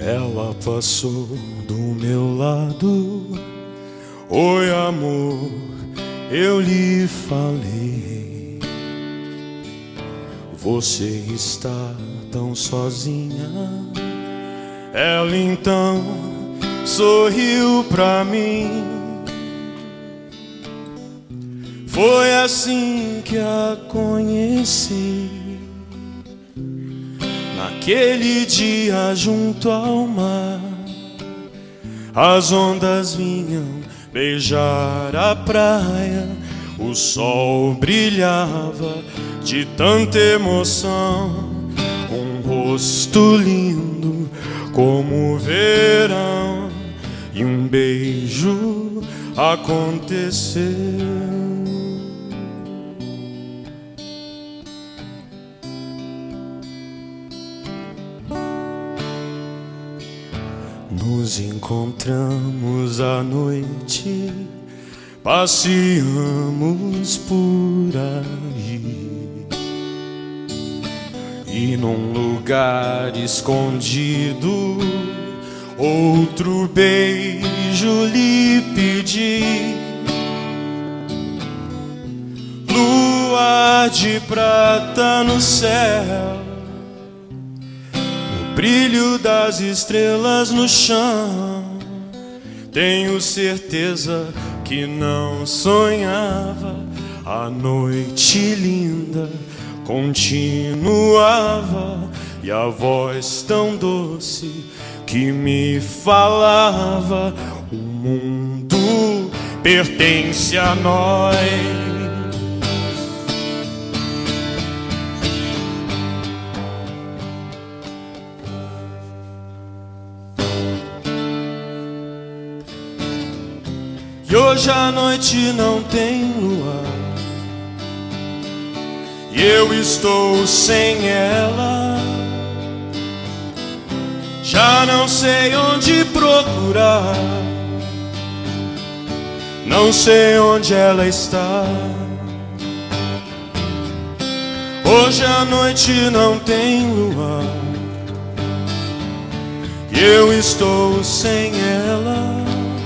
Ela passou do meu lado. Oi, amor, eu lhe falei. Você está tão sozinha. Ela então sorriu pra mim. Foi assim que a conheci. Naquele dia junto ao mar, as ondas vinham beijar a praia. O sol brilhava de tanta emoção. Um rosto lindo como o verão. E um beijo aconteceu. Nos encontramos à noite, passeamos por aí. E num lugar escondido, outro beijo lhe pedi. Lua de prata no céu, o brilho das estrelas no chão. Tenho certeza que não sonhava. A noite linda continuava. E a voz tão doce que me falava: o mundo pertence a nós. E hoje a noite não tem lua, e eu estou sem ela. Já não sei onde procurar, não sei onde ela está. Hoje a noite não tem lua, e eu estou sem ela.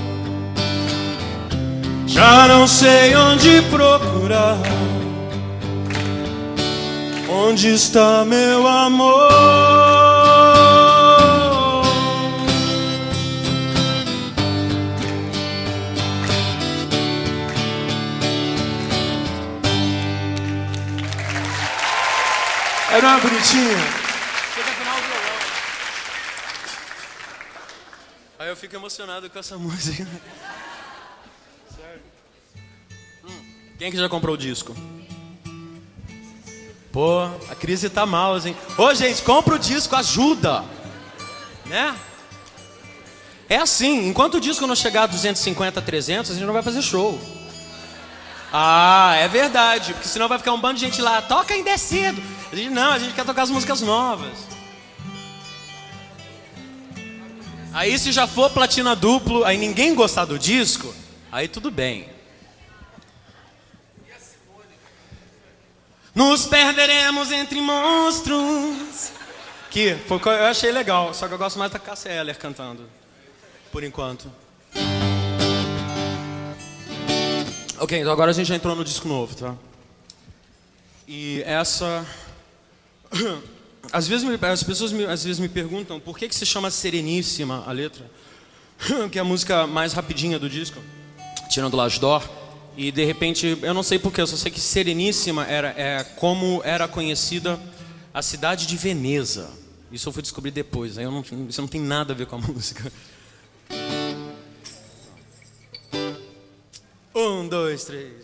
Já não sei onde procurar. Onde está meu amor? Era uma bonitinha. Chega afinal o violão. Aí eu fico emocionado com essa música. Quem que já comprou o disco? Pô, a crise tá mal, hein? Ô, gente, compra o disco, ajuda, né? É assim, enquanto o disco não chegar a 250, 300, a gente não vai fazer show. Ah, é verdade, porque senão vai ficar um bando de gente lá, toca em descido. A gente não, a gente quer tocar as músicas novas. Aí se já for platina duplo, aí ninguém gostar do disco, aí tudo bem. Nos perderemos entre monstros. Que foi, eu achei legal, só que eu gosto mais da Cássia Eller cantando, por enquanto. Ok, então agora a gente já entrou no disco novo, tá? E essa... Às vezes as pessoas às vezes me perguntam por que se chama Sereníssima a letra, que é a música mais rapidinha do disco, tirando L'Âge d'Or. E de repente, eu não sei porquê, eu só sei que Sereníssima é como era conhecida a cidade de Veneza. Isso eu fui descobrir depois, aí isso não tem nada a ver com a música. 1, 2, 3.